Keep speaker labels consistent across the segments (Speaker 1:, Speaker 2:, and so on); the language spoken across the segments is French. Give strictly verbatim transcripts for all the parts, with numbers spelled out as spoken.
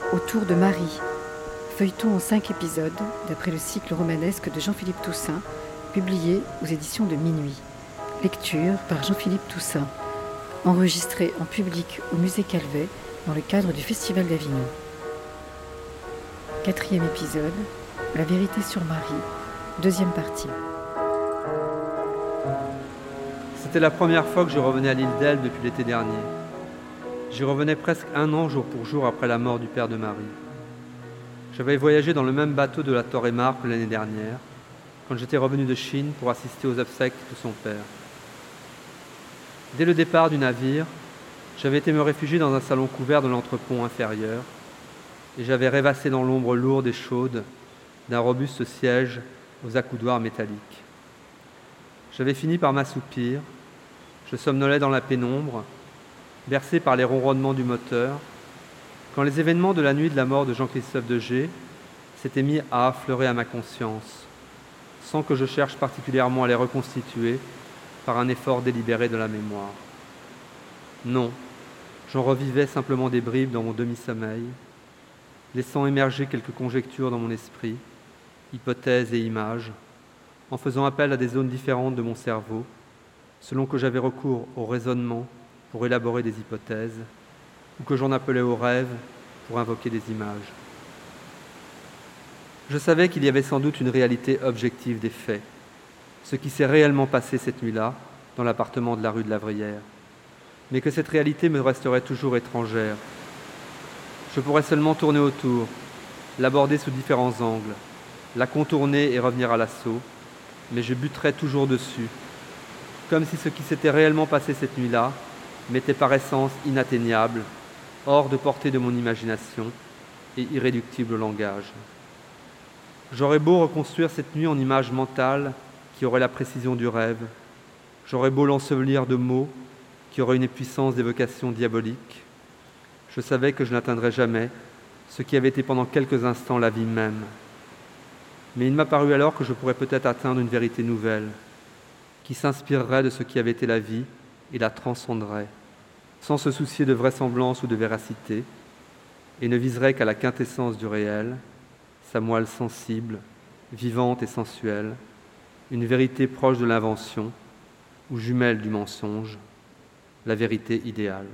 Speaker 1: Autour de Marie, feuilleton en cinq épisodes, d'après le cycle romanesque de Jean-Philippe Toussaint, publié aux éditions de Minuit. Lecture par Jean-Philippe Toussaint, enregistré en public au Musée Calvet dans le cadre du Festival d'Avignon. Quatrième épisode, La vérité sur Marie, deuxième partie.
Speaker 2: C'était la première fois que je revenais à l'île d'Elbe depuis l'été dernier. J'y revenais presque un an jour pour jour après la mort du père de Marie. J'avais voyagé dans le même bateau de la Torre-et-Mar que l'année dernière, quand j'étais revenu de Chine pour assister aux obsèques de son père. Dès le départ du navire, j'avais été me réfugier dans un salon couvert de l'entrepont inférieur et j'avais rêvassé dans l'ombre lourde et chaude d'un robuste siège aux accoudoirs métalliques. J'avais fini par m'assoupir, je somnolais dans la pénombre, bercé par les ronronnements du moteur, quand les événements de la nuit de la mort de Jean-Christophe de G s'étaient mis à affleurer à ma conscience, sans que je cherche particulièrement à les reconstituer par un effort délibéré de la mémoire. Non, j'en revivais simplement des bribes dans mon demi-sommeil, laissant émerger quelques conjectures dans mon esprit, hypothèses et images, en faisant appel à des zones différentes de mon cerveau, selon que j'avais recours au raisonnement pour élaborer des hypothèses, ou que j'en appelais au rêve pour invoquer des images. Je savais qu'il y avait sans doute une réalité objective des faits, ce qui s'est réellement passé cette nuit-là dans l'appartement de la rue de la Vrière, mais que cette réalité me resterait toujours étrangère. Je pourrais seulement tourner autour, l'aborder sous différents angles, la contourner et revenir à l'assaut, mais je buterais toujours dessus, comme si ce qui s'était réellement passé cette nuit-là m'était par essence inatteignable, hors de portée de mon imagination et irréductible au langage. J'aurais beau reconstruire cette nuit en image mentale qui aurait la précision du rêve, j'aurais beau l'ensevelir de mots qui auraient une puissance d'évocation diabolique, je savais que je n'atteindrais jamais ce qui avait été pendant quelques instants la vie même. Mais il m'a paru alors que je pourrais peut-être atteindre une vérité nouvelle, qui s'inspirerait de ce qui avait été la vie et la transcenderait, sans se soucier de vraisemblance ou de véracité, et ne viserait qu'à la quintessence du réel, sa moelle sensible, vivante et sensuelle, une vérité proche de l'invention ou jumelle du mensonge, la vérité idéale.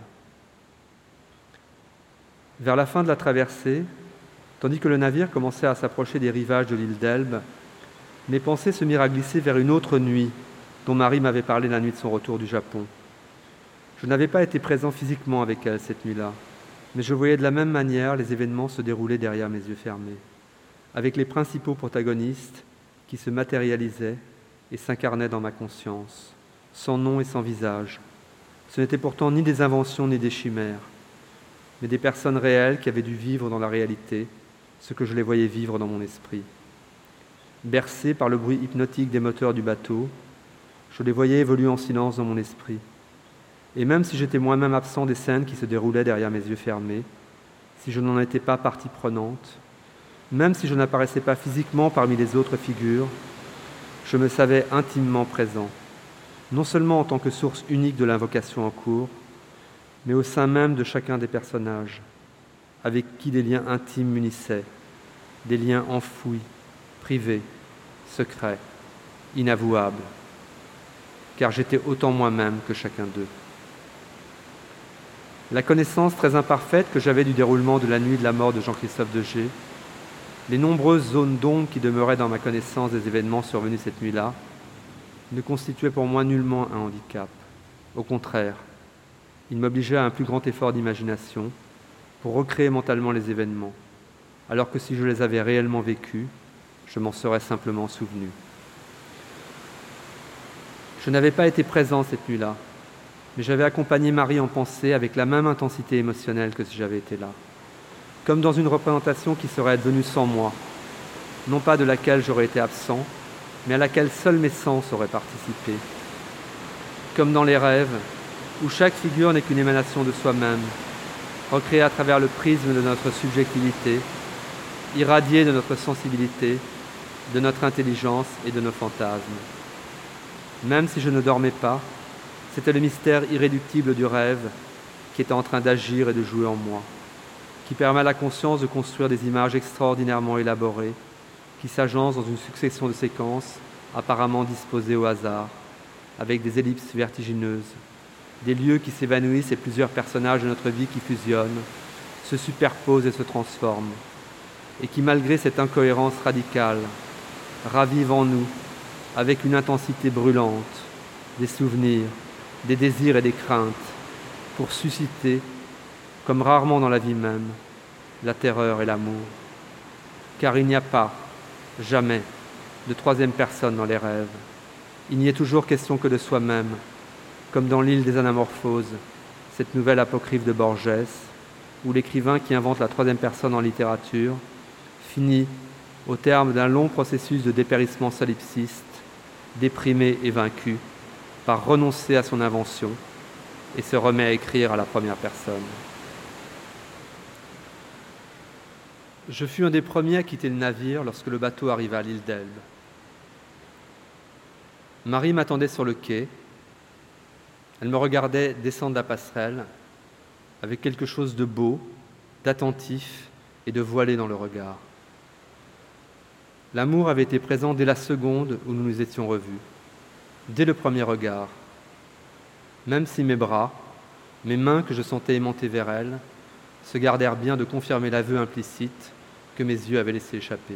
Speaker 2: Vers la fin de la traversée, tandis que le navire commençait à s'approcher des rivages de l'île d'Elbe, mes pensées se mirent à glisser vers une autre nuit dont Marie m'avait parlé la nuit de son retour du Japon. Je n'avais pas été présent physiquement avec elle cette nuit-là, mais je voyais de la même manière les événements se dérouler derrière mes yeux fermés, avec les principaux protagonistes qui se matérialisaient et s'incarnaient dans ma conscience, sans nom et sans visage. Ce n'étaient pourtant ni des inventions ni des chimères, mais des personnes réelles qui avaient dû vivre dans la réalité ce que je les voyais vivre dans mon esprit. Bercés par le bruit hypnotique des moteurs du bateau, je les voyais évoluer en silence dans mon esprit. Et même si j'étais moi-même absent des scènes qui se déroulaient derrière mes yeux fermés, si je n'en étais pas partie prenante, même si je n'apparaissais pas physiquement parmi les autres figures, je me savais intimement présent, non seulement en tant que source unique de l'invocation en cours, mais au sein même de chacun des personnages, avec qui des liens intimes m'unissaient, des liens enfouis, privés, secrets, inavouables, car j'étais autant moi-même que chacun d'eux. La connaissance très imparfaite que j'avais du déroulement de la nuit de la mort de Jean-Christophe de G, les nombreuses zones d'ombre qui demeuraient dans ma connaissance des événements survenus cette nuit-là, ne constituaient pour moi nullement un handicap. Au contraire, il m'obligeait à un plus grand effort d'imagination pour recréer mentalement les événements, alors que si je les avais réellement vécus, je m'en serais simplement souvenu. Je n'avais pas été présent cette nuit-là, mais j'avais accompagné Marie en pensée avec la même intensité émotionnelle que si j'avais été là, comme dans une représentation qui serait advenue sans moi, non pas de laquelle j'aurais été absent, mais à laquelle seuls mes sens auraient participé, comme dans les rêves, où chaque figure n'est qu'une émanation de soi-même, recréée à travers le prisme de notre subjectivité, irradiée de notre sensibilité, de notre intelligence et de nos fantasmes. Même si je ne dormais pas, c'était le mystère irréductible du rêve qui était en train d'agir et de jouer en moi, qui permet à la conscience de construire des images extraordinairement élaborées, qui s'agencent dans une succession de séquences apparemment disposées au hasard, avec des ellipses vertigineuses, des lieux qui s'évanouissent et plusieurs personnages de notre vie qui fusionnent, se superposent et se transforment, et qui, malgré cette incohérence radicale, ravivent en nous, avec une intensité brûlante, des souvenirs, des désirs et des craintes, pour susciter, comme rarement dans la vie même, la terreur et l'amour. Car il n'y a pas, jamais, de troisième personne dans les rêves. Il n'y est toujours question que de soi-même, comme dans l'île des Anamorphoses, cette nouvelle apocryphe de Borges, où l'écrivain qui invente la troisième personne en littérature finit, au terme d'un long processus de dépérissement solipsiste, déprimé et vaincu, par renoncer à son invention et se remet à écrire à la première personne. Je fus un des premiers à quitter le navire lorsque le bateau arriva à l'île d'Elbe. Marie m'attendait sur le quai. Elle me regardait descendre la passerelle avec quelque chose de beau, d'attentif et de voilé dans le regard. L'amour avait été présent dès la seconde où nous nous étions revus, dès le premier regard, même si mes bras, mes mains que je sentais aimanter vers elle, se gardèrent bien de confirmer l'aveu implicite que mes yeux avaient laissé échapper.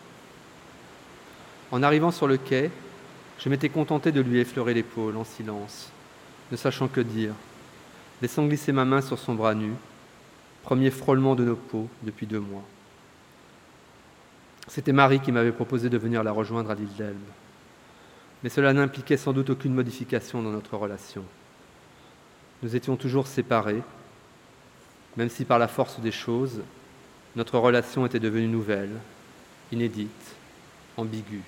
Speaker 2: En arrivant sur le quai, je m'étais contenté de lui effleurer l'épaule en silence, ne sachant que dire, laissant glisser ma main sur son bras nu, premier frôlement de nos peaux depuis deux mois. C'était Marie qui m'avait proposé de venir la rejoindre à l'île d'Elbe, mais cela n'impliquait sans doute aucune modification dans notre relation. Nous étions toujours séparés, même si par la force des choses, notre relation était devenue nouvelle, inédite, ambiguë.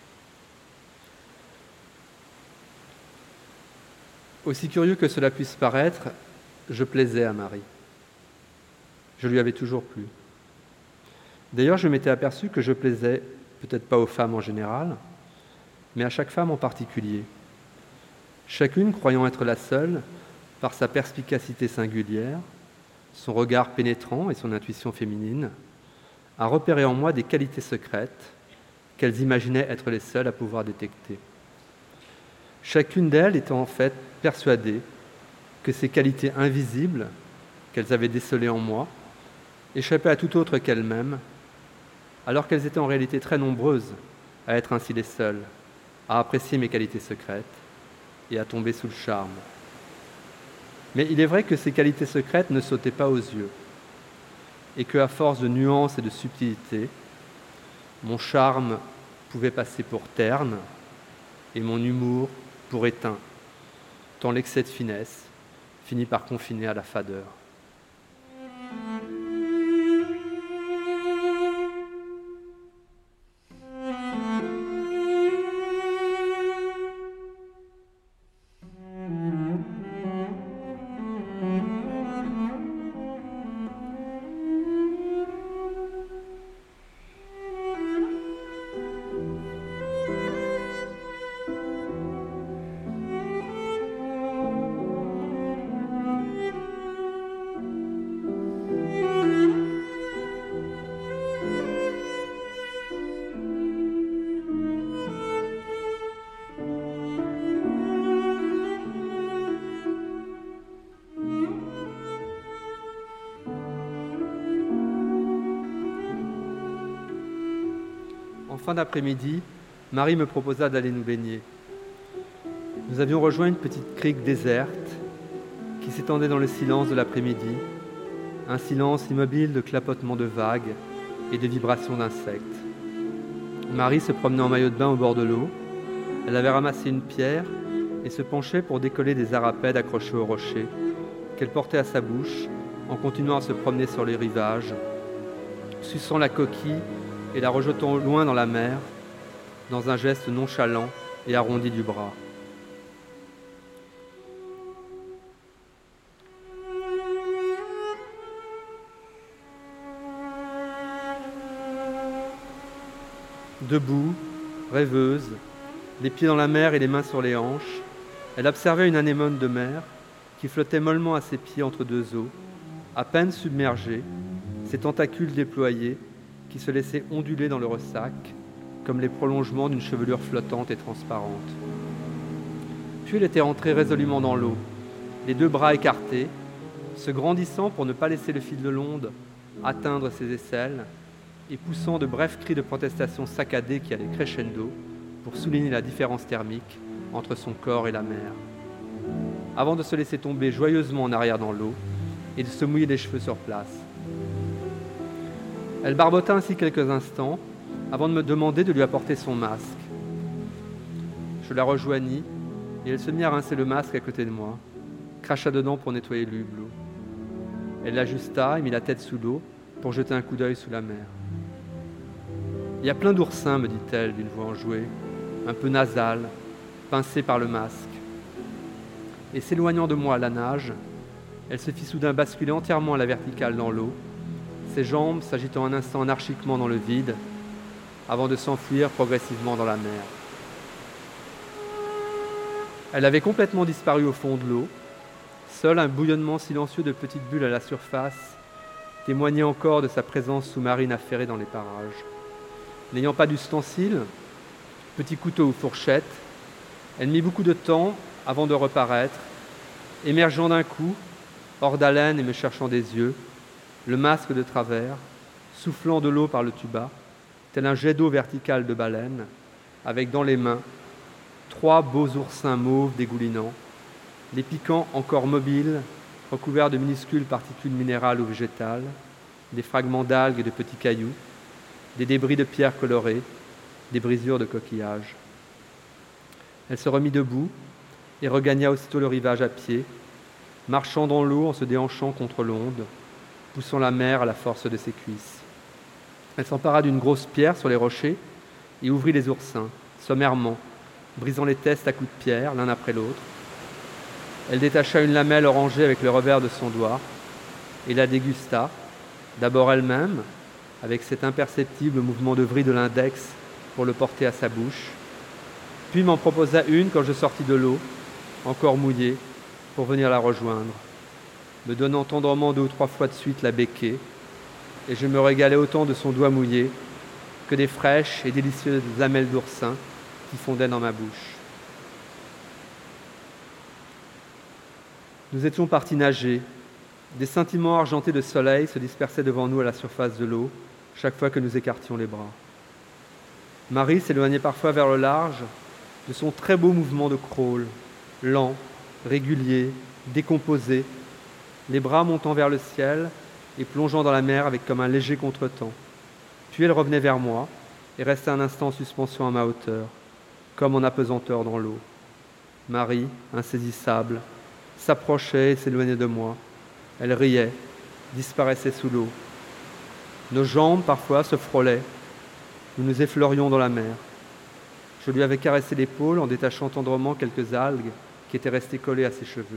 Speaker 2: Aussi curieux que cela puisse paraître, je plaisais à Marie. Je lui avais toujours plu. D'ailleurs, je m'étais aperçu que je plaisais, peut-être pas aux femmes en général, mais à chaque femme en particulier. Chacune croyant être la seule, par sa perspicacité singulière, son regard pénétrant et son intuition féminine, a repéré en moi des qualités secrètes qu'elles imaginaient être les seules à pouvoir détecter. Chacune d'elles étant en fait persuadée que ces qualités invisibles qu'elles avaient décelées en moi échappaient à tout autre qu'elles-mêmes, alors qu'elles étaient en réalité très nombreuses à être ainsi les seules, à apprécier mes qualités secrètes et à tomber sous le charme. Mais il est vrai que ces qualités secrètes ne sautaient pas aux yeux, et qu'à force de nuances et de subtilité, mon charme pouvait passer pour terne et mon humour pour éteint, tant l'excès de finesse finit par confiner à la fadeur. En fin d'après-midi, Marie me proposa d'aller nous baigner. Nous avions rejoint une petite crique déserte qui s'étendait dans le silence de l'après-midi, un silence immobile de clapotements de vagues et de vibrations d'insectes. Marie se promenait en maillot de bain au bord de l'eau. Elle avait ramassé une pierre et se penchait pour décoller des arapèdes accrochés au rocher qu'elle portait à sa bouche en continuant à se promener sur les rivages, suçant la coquille et la rejetant loin dans la mer, dans un geste nonchalant et arrondi du bras. Debout, rêveuse, les pieds dans la mer et les mains sur les hanches, elle observait une anémone de mer qui flottait mollement à ses pieds entre deux eaux, à peine submergée, ses tentacules déployés qui se laissaient onduler dans le ressac, comme les prolongements d'une chevelure flottante et transparente. Puis elle était entrée résolument dans l'eau, les deux bras écartés, se grandissant pour ne pas laisser le fil de l'onde atteindre ses aisselles et poussant de brefs cris de protestation saccadés qui allaient crescendo pour souligner la différence thermique entre son corps et la mer, avant de se laisser tomber joyeusement en arrière dans l'eau et de se mouiller les cheveux sur place. Elle barbota ainsi quelques instants avant de me demander de lui apporter son masque. Je la rejoignis et elle se mit à rincer le masque à côté de moi, cracha dedans pour nettoyer l'hublot. Elle l'ajusta et mit la tête sous l'eau pour jeter un coup d'œil sous la mer. « Il y a plein d'oursins, me dit-elle d'une voix enjouée, un peu nasale, pincée par le masque. » Et s'éloignant de moi à la nage, elle se fit soudain basculer entièrement à la verticale dans l'eau, ses jambes s'agitant un instant anarchiquement dans le vide, avant de s'enfuir progressivement dans la mer. Elle avait complètement disparu au fond de l'eau. Seul un bouillonnement silencieux de petites bulles à la surface témoignait encore de sa présence sous-marine affairée dans les parages. N'ayant pas d'ustensiles, petit couteau ou fourchette, elle mit beaucoup de temps avant de reparaître, émergeant d'un coup, hors d'haleine et me cherchant des yeux, le masque de travers, soufflant de l'eau par le tuba, tel un jet d'eau vertical de baleine, avec dans les mains trois beaux oursins mauves dégoulinants, les piquants encore mobiles, recouverts de minuscules particules minérales ou végétales, des fragments d'algues et de petits cailloux, des débris de pierres colorées, des brisures de coquillages. Elle se remit debout et regagna aussitôt le rivage à pied, marchant dans l'eau en se déhanchant contre l'onde, poussant la mer à la force de ses cuisses. Elle s'empara d'une grosse pierre sur les rochers et ouvrit les oursins, sommairement, brisant les testes à coups de pierre, l'un après l'autre. Elle détacha une lamelle orangée avec le revers de son doigt et la dégusta, d'abord elle-même, avec cet imperceptible mouvement de vrille de l'index pour le porter à sa bouche, puis m'en proposa une quand je sortis de l'eau, encore mouillée, pour venir la rejoindre, me donnant tendrement deux ou trois fois de suite la becquée, et je me régalais autant de son doigt mouillé que des fraîches et délicieuses lamelles d'oursin qui fondaient dans ma bouche. Nous étions partis nager. Des scintillements argentés de soleil se dispersaient devant nous à la surface de l'eau, chaque fois que nous écartions les bras. Marie s'éloignait parfois vers le large de son très beau mouvement de crawl, lent, régulier, décomposé, les bras montant vers le ciel et plongeant dans la mer avec comme un léger contretemps. Puis elle revenait vers moi et restait un instant en suspension à ma hauteur, comme en apesanteur dans l'eau. Marie, insaisissable, s'approchait et s'éloignait de moi. Elle riait, disparaissait sous l'eau. Nos jambes, parfois, se frôlaient. Nous nous effleurions dans la mer. Je lui avais caressé l'épaule en détachant tendrement quelques algues qui étaient restées collées à ses cheveux.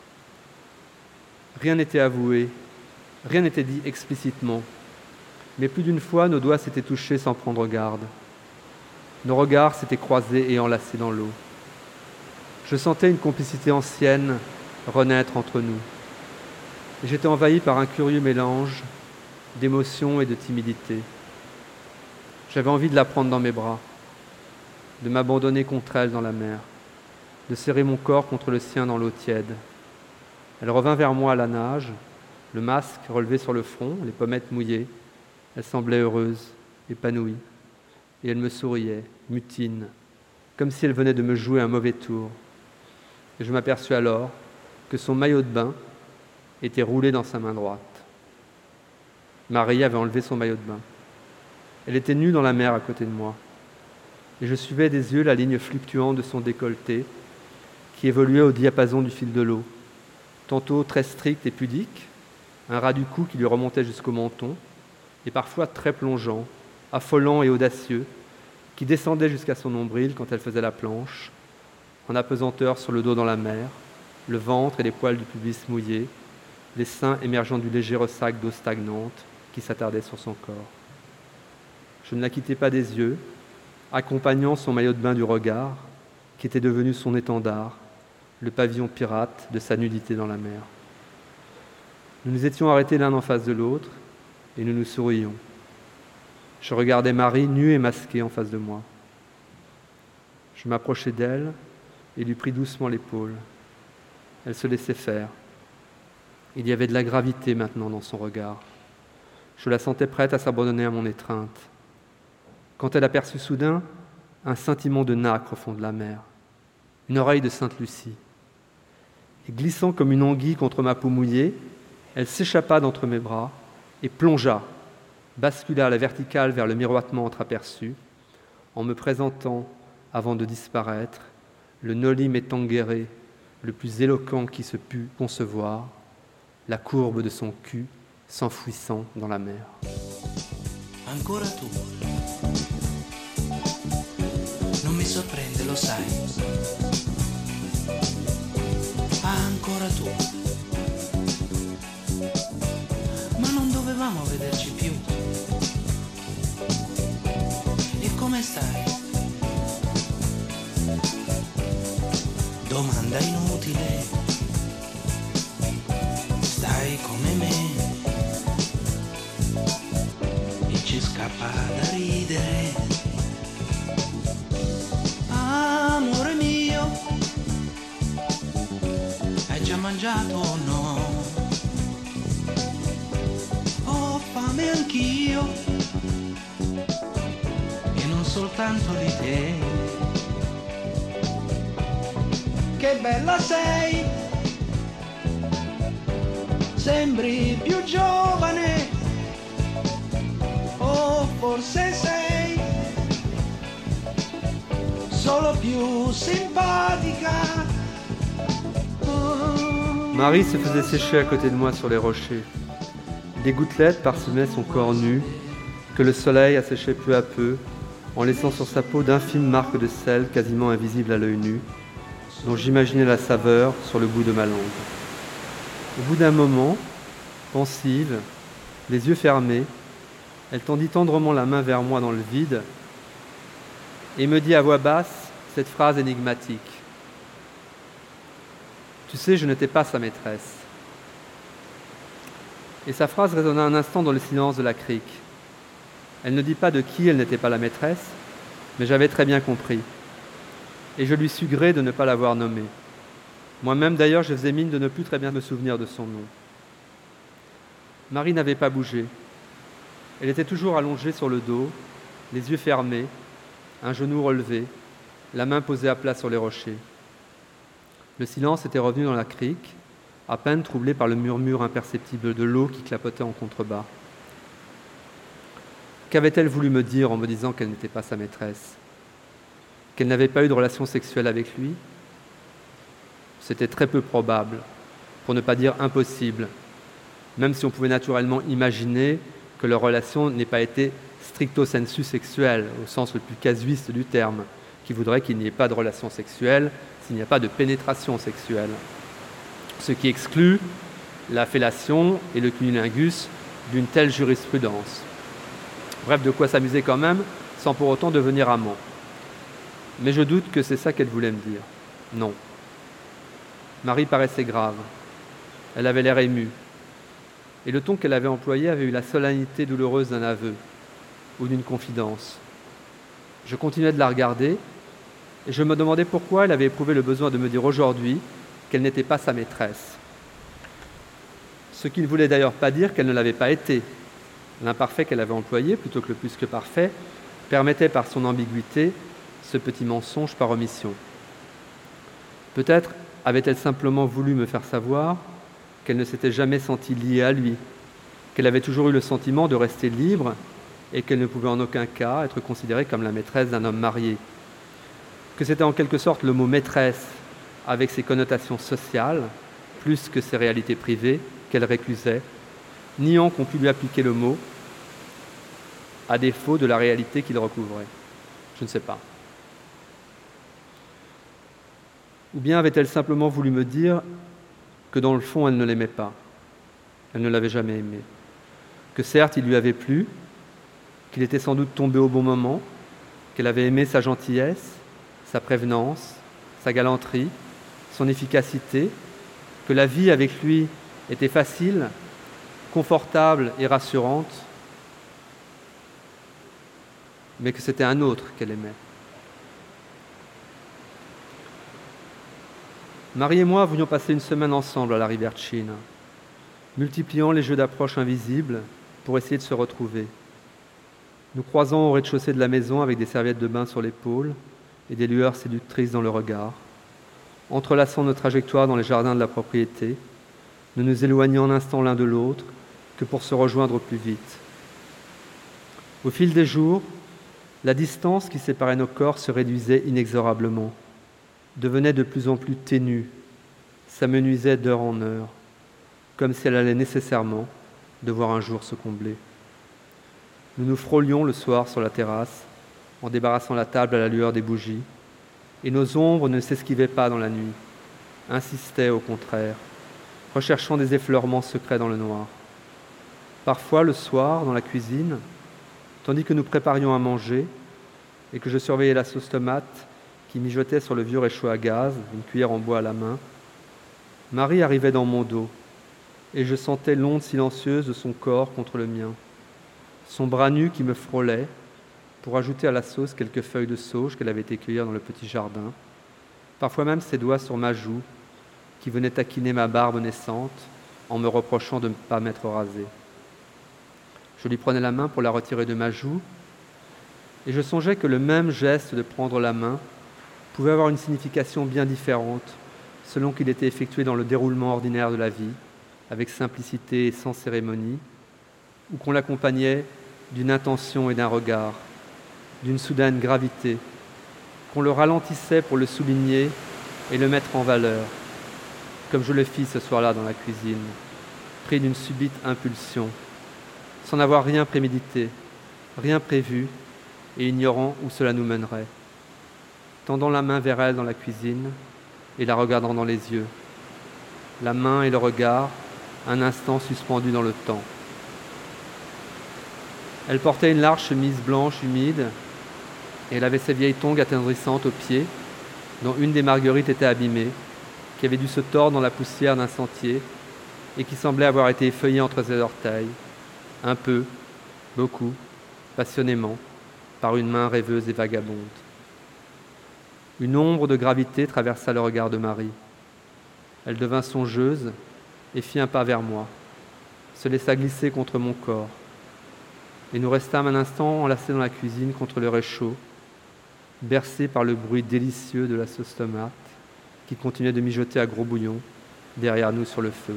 Speaker 2: Rien n'était avoué, rien n'était dit explicitement, mais plus d'une fois, nos doigts s'étaient touchés sans prendre garde. Nos regards s'étaient croisés et enlacés dans l'eau. Je sentais une complicité ancienne renaître entre nous. Et j'étais envahi par un curieux mélange d'émotion et de timidité. J'avais envie de la prendre dans mes bras, de m'abandonner contre elle dans la mer, de serrer mon corps contre le sien dans l'eau tiède. Elle revint vers moi à la nage, le masque relevé sur le front, les pommettes mouillées. Elle semblait heureuse, épanouie, et elle me souriait, mutine, comme si elle venait de me jouer un mauvais tour. Et je m'aperçus alors que son maillot de bain était roulé dans sa main droite. Marie avait enlevé son maillot de bain. Elle était nue dans la mer à côté de moi, et je suivais des yeux la ligne fluctuante de son décolleté qui évoluait au diapason du fil de l'eau, tantôt très strict et pudique, un ras du cou qui lui remontait jusqu'au menton, et parfois très plongeant, affolant et audacieux, qui descendait jusqu'à son nombril quand elle faisait la planche, en apesanteur sur le dos dans la mer, le ventre et les poils du pubis mouillés, les seins émergeant du léger ressac d'eau stagnante qui s'attardait sur son corps. Je ne la quittais pas des yeux, accompagnant son maillot de bain du regard, qui était devenu son étendard, le pavillon pirate de sa nudité dans la mer. Nous nous étions arrêtés l'un en face de l'autre, et nous nous sourions. Je regardais Marie nue et masquée en face de moi. Je m'approchai d'elle et lui pris doucement l'épaule. Elle se laissait faire. Il y avait de la gravité maintenant dans son regard. Je la sentais prête à s'abandonner à mon étreinte. Quand elle aperçut soudain un scintillement de nacre au fond de la mer, une oreille de Sainte Lucie. Et glissant comme une anguille contre ma peau mouillée, elle s'échappa d'entre mes bras et plongea, bascula à la verticale vers le miroitement entreaperçu, en me présentant, avant de disparaître, le noli me tangere, le plus éloquent qui se pût concevoir, la courbe de son cul s'enfouissant dans la mer.
Speaker 3: Ancora tu. Non mi sorprende, lo sai. Ancora tu. Ma non dovevamo vederci più. E come stai? Domanda inutile. Stai come me. E ci scappa da ridere. Amore mio, hai già mangiato o no? Ho fame anch'io, e non soltanto di te. Che bella sei, sembri più giovane, o forse sei solo più simpatica.
Speaker 2: Marie se faisait sécher à côté de moi sur les rochers. Des gouttelettes parsemaient son corps nu, que le soleil asséchait peu à peu, en laissant sur sa peau d'infimes marques de sel quasiment invisibles à l'œil nu, dont j'imaginais la saveur sur le bout de ma langue. Au bout d'un moment, pensive, les yeux fermés, elle tendit tendrement la main vers moi dans le vide et me dit à voix basse cette phrase énigmatique. « Tu sais, je n'étais pas sa maîtresse. » Et sa phrase résonna un instant dans le silence de la crique. Elle ne dit pas de qui elle n'était pas la maîtresse, mais j'avais très bien compris. Et je lui sus gré de ne pas l'avoir nommée. Moi-même, d'ailleurs, je faisais mine de ne plus très bien me souvenir de son nom. Marie n'avait pas bougé. Elle était toujours allongée sur le dos, les yeux fermés, un genou relevé, la main posée à plat sur les rochers. Le silence était revenu dans la crique, à peine troublé par le murmure imperceptible de l'eau qui clapotait en contrebas. Qu'avait-elle voulu me dire en me disant qu'elle n'était pas sa maîtresse ? Qu'elle n'avait pas eu de relation sexuelle avec lui ? C'était très peu probable, pour ne pas dire impossible, même si on pouvait naturellement imaginer que leur relation n'ait pas été stricto sensu sexuelle, au sens le plus casuiste du terme, qui voudrait qu'il n'y ait pas de relation sexuelle s'il n'y a pas de pénétration sexuelle. Ce qui exclut la fellation et le cunnilingus d'une telle jurisprudence. Bref, de quoi s'amuser quand même, sans pour autant devenir amant. Mais je doute que c'est ça qu'elle voulait me dire. Non. Marie paraissait grave. Elle avait l'air émue. Et le ton qu'elle avait employé avait eu la solennité douloureuse d'un aveu ou d'une confidence. Je continuais de la regarder et je me demandais pourquoi elle avait éprouvé le besoin de me dire aujourd'hui qu'elle n'était pas sa maîtresse. Ce qui ne voulait d'ailleurs pas dire qu'elle ne l'avait pas été. L'imparfait qu'elle avait employé, plutôt que le plus que parfait, permettait par son ambiguïté ce petit mensonge par omission. Peut-être avait-elle simplement voulu me faire savoir qu'elle ne s'était jamais sentie liée à lui, qu'elle avait toujours eu le sentiment de rester libre et qu'elle ne pouvait en aucun cas être considérée comme la maîtresse d'un homme marié, que c'était en quelque sorte le mot « maîtresse » avec ses connotations sociales, plus que ses réalités privées, qu'elle récusait, niant qu'on pût lui appliquer le mot, à défaut de la réalité qu'il recouvrait. Je ne sais pas. Ou bien avait-elle simplement voulu me dire que dans le fond, elle ne l'aimait pas, elle ne l'avait jamais aimé, que certes, il lui avait plu, qu'il était sans doute tombé au bon moment, qu'elle avait aimé sa gentillesse, sa prévenance, sa galanterie, son efficacité, que la vie avec lui était facile, confortable et rassurante, mais que c'était un autre qu'elle aimait. Marie et moi voulions passer une semaine ensemble à la Rivercina, multipliant les jeux d'approche invisibles pour essayer de se retrouver. Nous croisons au rez-de-chaussée de la maison avec des serviettes de bain sur l'épaule et des lueurs séductrices dans le regard. Entrelaçant nos trajectoires dans les jardins de la propriété, nous nous éloignons un instant l'un de l'autre que pour se rejoindre au plus vite. Au fil des jours, la distance qui séparait nos corps se réduisait inexorablement, devenait de plus en plus ténue, s'amenuisait d'heure en heure, comme si elle allait nécessairement devoir un jour se combler. Nous nous frôlions le soir sur la terrasse, en débarrassant la table à la lueur des bougies, et nos ombres ne s'esquivaient pas dans la nuit, insistaient au contraire, recherchant des effleurements secrets dans le noir. Parfois, le soir, dans la cuisine, tandis que nous préparions à manger et que je surveillais la sauce tomate qui mijotait sur le vieux réchaud à gaz, une cuillère en bois à la main, Marie arrivait dans mon dos, et je sentais l'onde silencieuse de son corps contre le mien, son bras nu qui me frôlait pour ajouter à la sauce quelques feuilles de sauge qu'elle avait été cueillir dans le petit jardin, parfois même ses doigts sur ma joue qui venaient taquiner ma barbe naissante en me reprochant de ne pas m'être rasé. Je lui prenais la main pour la retirer de ma joue, et je songeais que le même geste de prendre la main pouvait avoir une signification bien différente selon qu'il était effectué dans le déroulement ordinaire de la vie, avec simplicité et sans cérémonie, ou qu'on l'accompagnait d'une intention et d'un regard, d'une soudaine gravité, qu'on le ralentissait pour le souligner et le mettre en valeur, comme je le fis ce soir-là dans la cuisine, pris d'une subite impulsion, sans n'avoir rien prémédité, rien prévu, et ignorant où cela nous mènerait, tendant la main vers elle dans la cuisine et la regardant dans les yeux, la main et le regard un instant suspendus dans le temps. Elle portait une large chemise blanche humide et elle avait ses vieilles tongs attendrissantes aux pieds, dont une des marguerites était abîmée, qui avait dû se tordre dans la poussière d'un sentier et qui semblait avoir été effeuillée entre ses orteils, un peu, beaucoup, passionnément, par une main rêveuse et vagabonde. Une ombre de gravité traversa le regard de Marie. Elle devint songeuse et fit un pas vers moi, se laissa glisser contre mon corps. Et nous restâmes un instant enlacés dans la cuisine contre le réchaud, bercés par le bruit délicieux de la sauce tomate qui continuait de mijoter à gros bouillon derrière nous sur le feu.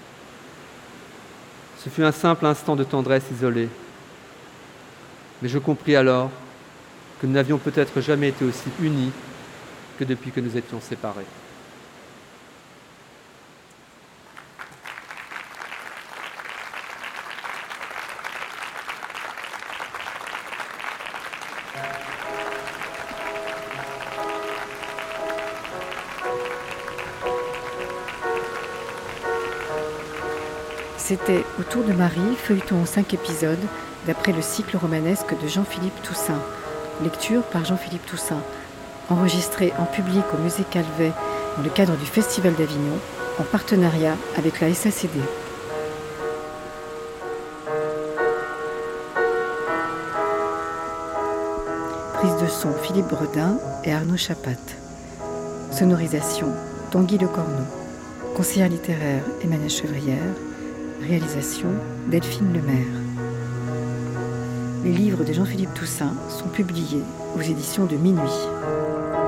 Speaker 2: Ce fut un simple instant de tendresse isolée, mais je compris alors que nous n'avions peut-être jamais été aussi unis que depuis que nous étions séparés.
Speaker 1: C'était Autour de Marie, feuilleton en cinq épisodes, d'après le cycle romanesque de Jean-Philippe Toussaint. Lecture par Jean-Philippe Toussaint. Enregistré en public au Musée Calvet dans le cadre du Festival d'Avignon, en partenariat avec la S A C D. Prise de son Philippe Bredin et Arnaud Chapat. Sonorisation Tanguy Lecornu. Conseillère littéraire Emmanuelle Chevrière. Réalisation Delphine Lemaire. Les livres de Jean-Philippe Toussaint sont publiés aux éditions de Minuit.